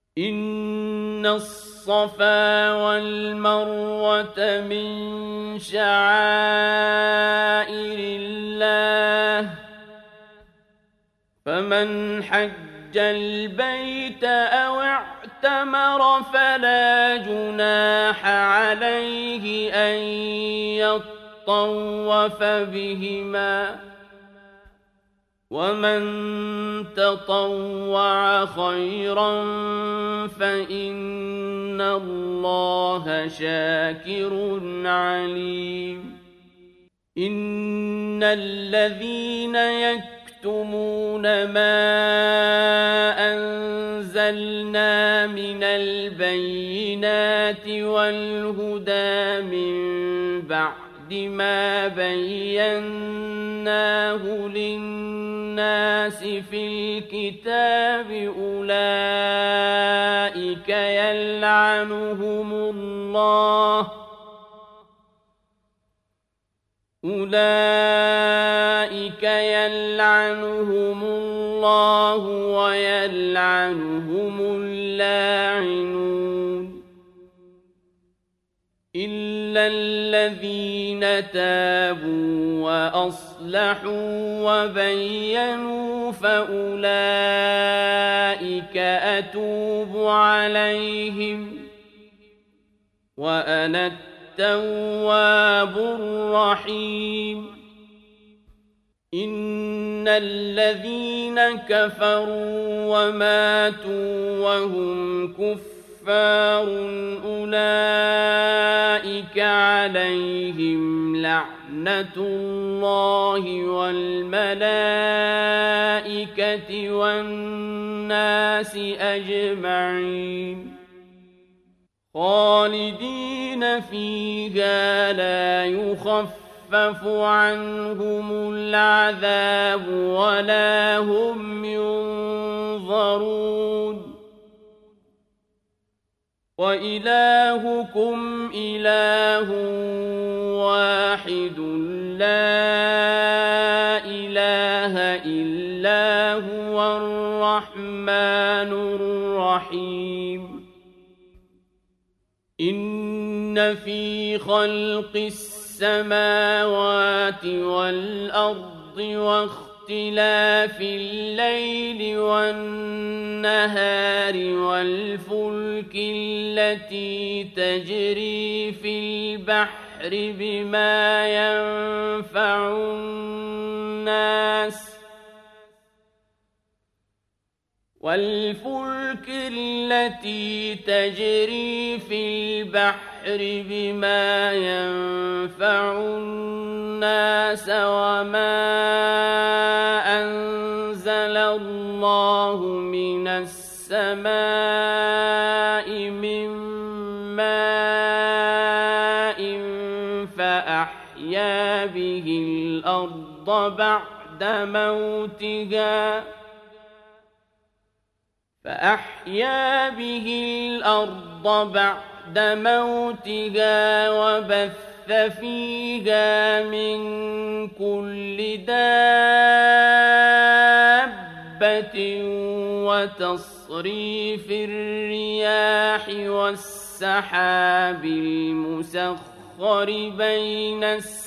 إن الصفا والمروة من شعائر الله فمن حج البيت أو اعتمر فلا جناح عليه أن يطوف بهما ومن تطوع خيرا فإن الله شاكر عليم إن الذين يكتمون ما أنزلنا من البينات والهدى من بعد ما بيناه للناس في الكتاب أولئك يلعنهم الله ويلعنهم اللاعنون إلا الذين تابوا وأصلحوا وبينوا فأولئك أتوب عليهم وأنا التواب الرحيم إن الذين كفروا وماتوا وهم كفار أولئك عليهم لعنة الله والملائكة والناس أجمعين خالدين فيها لا يخفف عنهم العذاب ولا هم ينظرون وإلهكم إله واحد لا إله إلا هو الرحمن الرحيم إن في خلق السماوات والأرض واختلاف الليل والنهار والفلك التي تجري في البحر بما ينفع الناس وما أنزل الله من السماء من ماء فأحيا به الأرض بعد موتها وبث فيها من كل دابة وتصريف الرياح والسحاب المسخر بين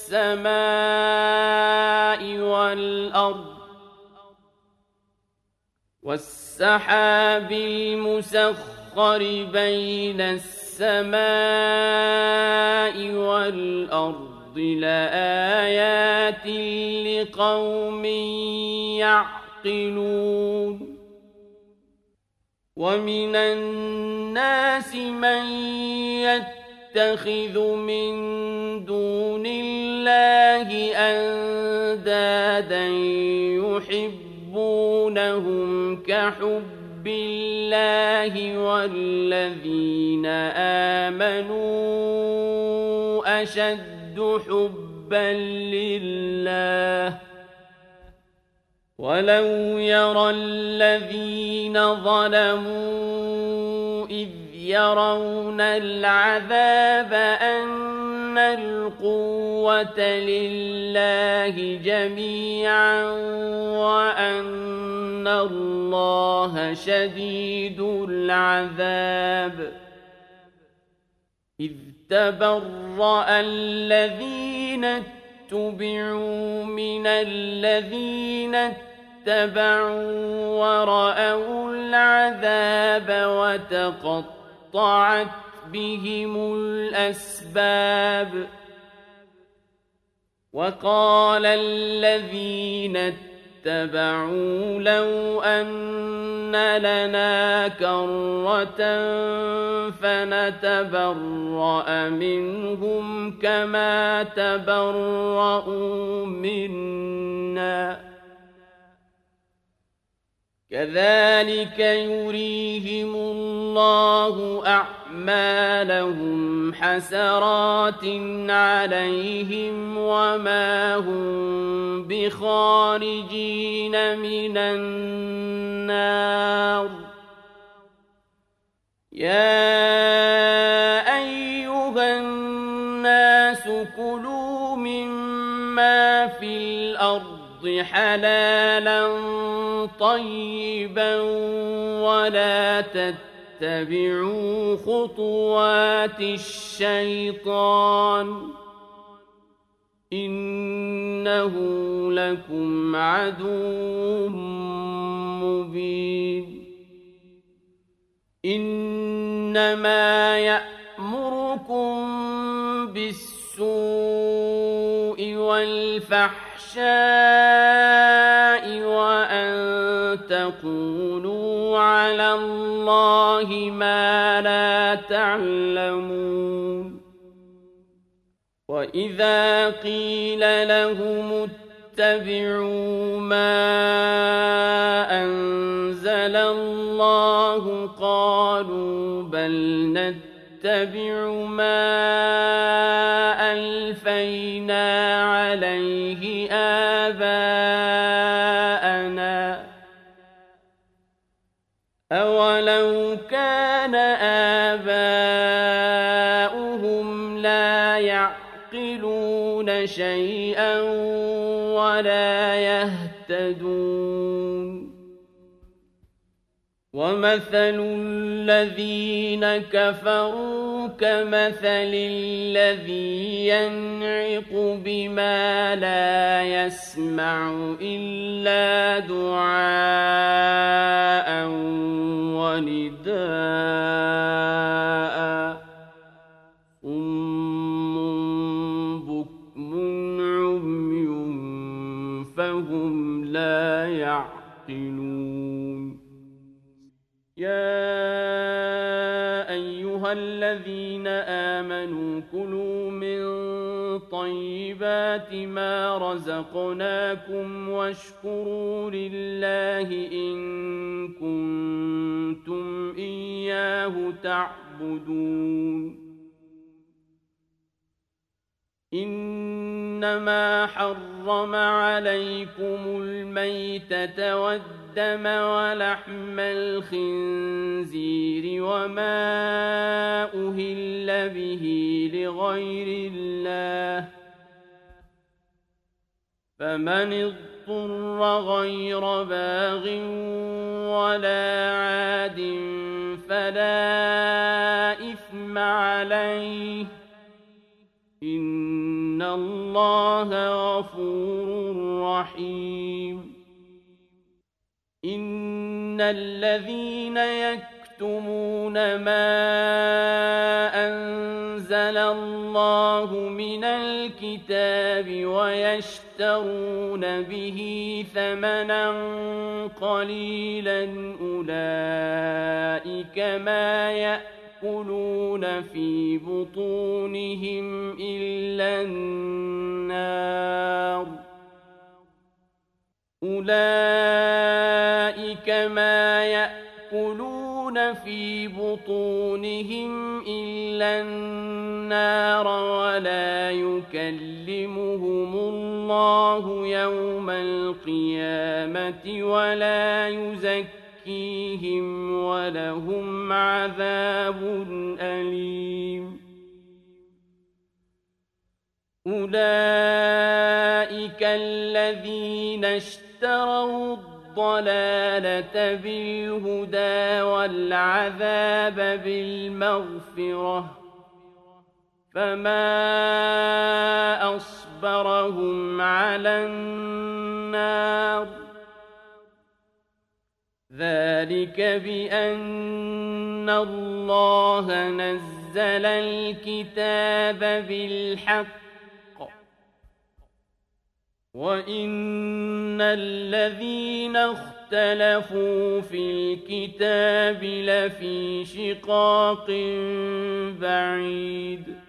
السماء والأرض لآيات لقوم يعقلون ومن الناس من يتخذ من دون الله أندادا يحبونهم كحب الله والذين آمنوا أشد حبا لله ولو يرى الذين ظلموا إذ يرون العذاب أن القوة لله جميعا وأن إِنَّ اللَّهَ شَدِيدُ الْعَذَابِ إِذْ تَبَرَّأَ الَّذِينَ اتُّبِعُوا مِنَ الَّذِينَ اتَّبَعُوا وَرَأَوُا الْعَذَابَ وَتَقَطَّعَتْ بِهِمُ الْأَسْبَابُ وَقَالَ الَّذِينَ اتَّبَعُوا لَوْ أَنَّ لَنَا كَرَّةً فَنَتَبَرَّأَ مِنْهُمْ كَمَا تَبَرَّءُوا مِنَّا كَذَلِكَ يُرِيهِمُ اللَّهُ أَعْمَالَهُمْ حَسَرَاتٍ عَلَيْهِمْ وَمَا هُمْ بِخَارِجِينَ مِنَ النَّارِ يَا أَيُّهَا النَّاسُ كُلُوا مِمَّا فِي الْأَرْضِ حلالا طيبا ولا تتبعوا خطوات الشيطان إنه لكم عدو مبين إنما يأمركم بالسوء والفحشاء وأن تقولوا على الله ما لا تعلمون وإذا قيل لهم اتبعوا ما أنزل الله قالوا بل نتبع ما ألفينا عليه آباءنا أولو كان آباؤهم لا يعقلون شيئا ولا يهتدون ومثل الذين كفروا كمثل الذي ينعق بما لا يسمع إلا دعاء ونداء صم بكم عمي فهم لا يعقلون يا أيها الذين آمنوا كلوا من طيبات ما رزقناكم واشكروا لله إن كنتم إياه تعبدون إنما حرم عليكم الميتة والدم ولحم الخنزير وما أهل به لغير الله فمن اضطر غير باغ ولا عاد فلا إثم عليه إن الله غفور رحيم إن الذين يكتمون ما أنزل الله من الكتاب ويشترون به ثمنا قليلا أولئك ما يأكلون في بطونهم إلا النار أولئك ما يأكلون في بطونهم إلا النار ولا يكلمهم الله يوم القيامة ولا يزكيهم ولهم عذاب أليم أولئك الذين اشتروا الضلالة بالهدى والعذاب بالمغفرة فما أصبرهم على النار ذلك بأن الله نزل الكتاب بالحق وإن الذين اختلفوا في الكتاب لفي شقاق بعيد